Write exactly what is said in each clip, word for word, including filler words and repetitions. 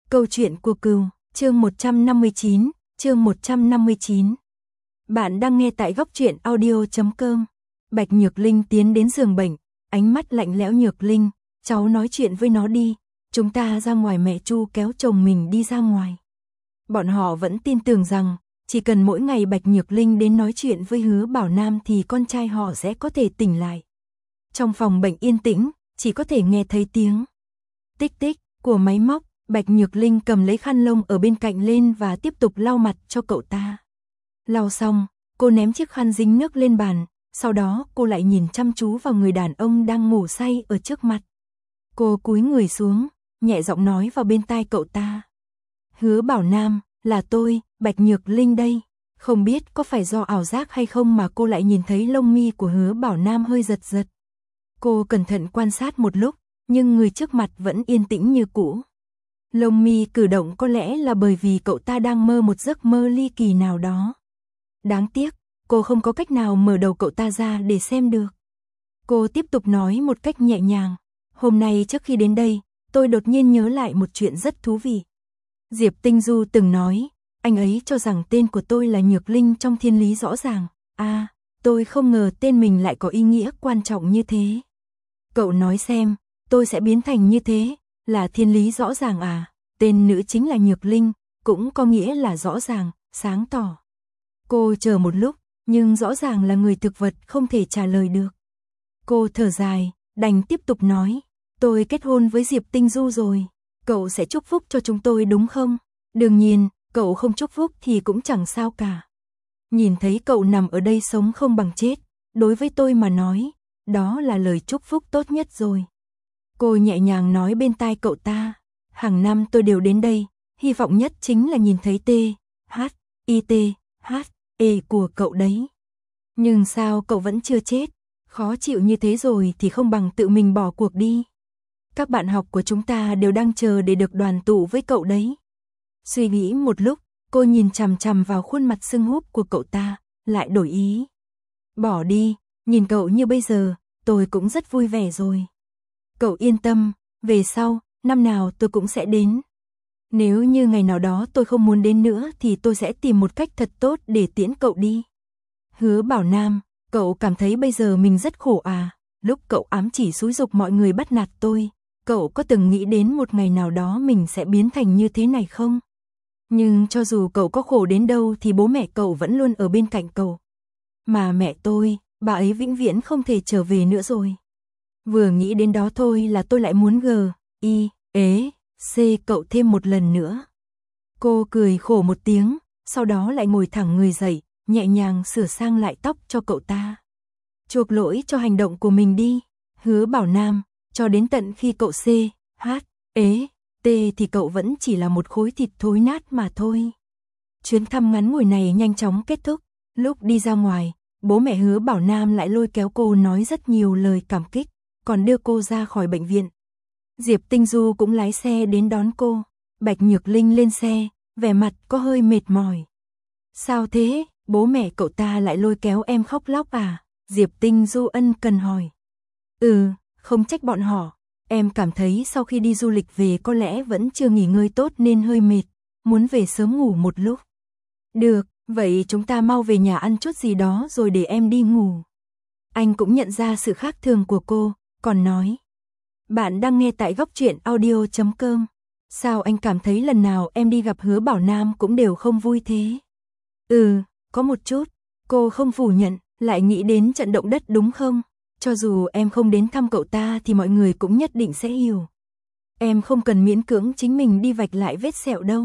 Câu chuyện của cừu, chương một trăm năm mươi chín, chương một trăm năm mươi chín. Bạn đang nghe tại góc truyện audio chấm com. Bạch Nhược Linh tiến đến giường bệnh, ánh mắt lạnh lẽo. Nhược Linh, cháu nói chuyện với nó đi, chúng ta ra ngoài. Mẹ Chu kéo chồng mình đi ra ngoài. Bọn họ vẫn tin tưởng rằng, chỉ cần mỗi ngày Bạch Nhược Linh đến nói chuyện với Hứa Bảo Nam thì con trai họ sẽ có thể tỉnh lại. Trong phòng bệnh yên tĩnh, chỉ có thể nghe thấy tiếng tích tích của máy móc. Bạch Nhược Linh cầm lấy khăn lông ở bên cạnh lên và tiếp tục lau mặt cho cậu ta. Lau xong, cô ném chiếc khăn dính nước lên bàn, sau đó cô lại nhìn chăm chú vào người đàn ông đang ngủ say ở trước mặt. Cô cúi người xuống, nhẹ giọng nói vào bên tai cậu ta. Hứa Bảo Nam, là tôi, Bạch Nhược Linh đây. Không biết có phải do ảo giác hay không mà cô lại nhìn thấy lông mi của Hứa Bảo Nam hơi giật giật. Cô cẩn thận quan sát một lúc, nhưng người trước mặt vẫn yên tĩnh như cũ. Lông mi cử động có lẽ là bởi vì cậu ta đang mơ một giấc mơ ly kỳ nào đó. Đáng tiếc, cô không có cách nào mở đầu cậu ta ra để xem được. Cô tiếp tục nói một cách nhẹ nhàng. Hôm nay trước khi đến đây, tôi đột nhiên nhớ lại một chuyện rất thú vị. Diệp Tinh Du từng nói, anh ấy cho rằng tên của tôi là Nhược Linh trong thiên lý rõ ràng. À, tôi không ngờ tên mình lại có ý nghĩa quan trọng như thế. Cậu nói xem, tôi sẽ biến thành như thế, là thiên lý rõ ràng à? Tên nữ chính là Nhược Linh, cũng có nghĩa là rõ ràng, sáng tỏ. Cô chờ một lúc, nhưng rõ ràng là người thực vật không thể trả lời được. Cô thở dài, đành tiếp tục nói, tôi kết hôn với Diệp Tinh Du rồi, cậu sẽ chúc phúc cho chúng tôi đúng không? Đương nhiên, cậu không chúc phúc thì cũng chẳng sao cả. Nhìn thấy cậu nằm ở đây sống không bằng chết, đối với tôi mà nói, đó là lời chúc phúc tốt nhất rồi. Cô nhẹ nhàng nói bên tai cậu ta, hàng năm tôi đều đến đây, hy vọng nhất chính là nhìn thấy T, H, I T, H, E của cậu đấy. Nhưng sao cậu vẫn chưa chết? Khó chịu như thế rồi thì không bằng tự mình bỏ cuộc đi. Các bạn học của chúng ta đều đang chờ để được đoàn tụ với cậu đấy. Suy nghĩ một lúc, cô nhìn chằm chằm vào khuôn mặt sưng húp của cậu ta, lại đổi ý. Bỏ đi, nhìn cậu như bây giờ, tôi cũng rất vui vẻ rồi. Cậu yên tâm, về sau, năm nào tôi cũng sẽ đến. Nếu như ngày nào đó tôi không muốn đến nữa thì tôi sẽ tìm một cách thật tốt để tiễn cậu đi. Hứa Bảo Nam, cậu cảm thấy bây giờ mình rất khổ à? Lúc cậu ám chỉ xúi giục mọi người bắt nạt tôi, cậu có từng nghĩ đến một ngày nào đó mình sẽ biến thành như thế này không? Nhưng cho dù cậu có khổ đến đâu thì bố mẹ cậu vẫn luôn ở bên cạnh cậu. Mà mẹ tôi, bà ấy vĩnh viễn không thể trở về nữa rồi. Vừa nghĩ đến đó thôi là tôi lại muốn gờ, y, ế, c cậu thêm một lần nữa. Cô cười khổ một tiếng, sau đó lại ngồi thẳng người dậy, nhẹ nhàng sửa sang lại tóc cho cậu ta. Chuộc lỗi cho hành động của mình đi, Hứa Bảo Nam, cho đến tận khi cậu c, h, ế, t thì cậu vẫn chỉ là một khối thịt thối nát mà thôi. Chuyến thăm ngắn ngủi này nhanh chóng kết thúc, lúc đi ra ngoài, bố mẹ Hứa Bảo Nam lại lôi kéo cô nói rất nhiều lời cảm kích, còn đưa cô ra khỏi bệnh viện. Diệp Tinh Du cũng lái xe đến đón cô. Bạch Nhược Linh lên xe, vẻ mặt có hơi mệt mỏi. Sao thế, bố mẹ cậu ta lại lôi kéo em khóc lóc à? Diệp Tinh Du ân cần hỏi. Ừ, không trách bọn họ. Em cảm thấy sau khi đi du lịch về có lẽ vẫn chưa nghỉ ngơi tốt nên hơi mệt, muốn về sớm ngủ một lúc. Được, vậy chúng ta mau về nhà ăn chút gì đó rồi để em đi ngủ. Anh cũng nhận ra sự khác thường của cô, còn nói. Bạn đang nghe tại góc truyện audio chấm com. Sao anh cảm thấy lần nào em đi gặp Hứa Bảo Nam cũng đều không vui thế? Ừ, có một chút. Cô không phủ nhận, lại nghĩ đến trận động đất đúng không? Cho dù em không đến thăm cậu ta thì mọi người cũng nhất định sẽ hiểu. Em không cần miễn cưỡng chính mình đi vạch lại vết sẹo đâu.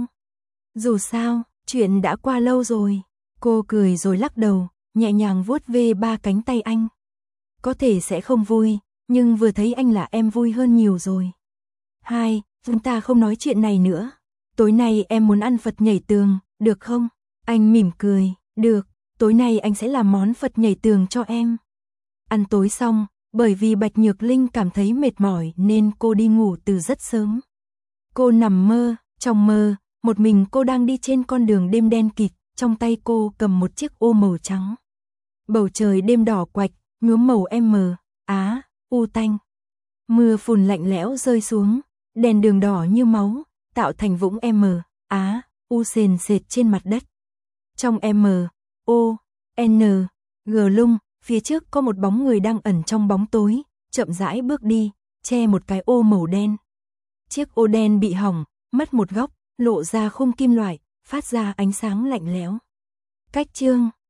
Dù sao, chuyện đã qua lâu rồi. Cô cười rồi lắc đầu, nhẹ nhàng vuốt ve ba cánh tay anh. Có thể sẽ không vui, nhưng vừa thấy anh là em vui hơn nhiều rồi. Hai, chúng ta không nói chuyện này nữa. Tối nay em muốn ăn Phật nhảy tường, được không? Anh mỉm cười, được, tối nay anh sẽ làm món Phật nhảy tường cho em. Ăn tối xong, bởi vì Bạch Nhược Linh cảm thấy mệt mỏi nên cô đi ngủ từ rất sớm. Cô nằm mơ, trong mơ, một mình cô đang đi trên con đường đêm đen kịt, trong tay cô cầm một chiếc ô màu trắng. Bầu trời đêm đỏ quạch, nhuốm màu M, Á, U tanh. Mưa phùn lạnh lẽo rơi xuống, đèn đường đỏ như máu, tạo thành vũng M, Á, U sền sệt trên mặt đất. Trong M, O, N, G lung, phía trước có một bóng người đang ẩn trong bóng tối, chậm rãi bước đi, che một cái ô màu đen. Chiếc ô đen bị hỏng, mất một góc, lộ ra khung kim loại, phát ra ánh sáng lạnh lẽo. Cách chương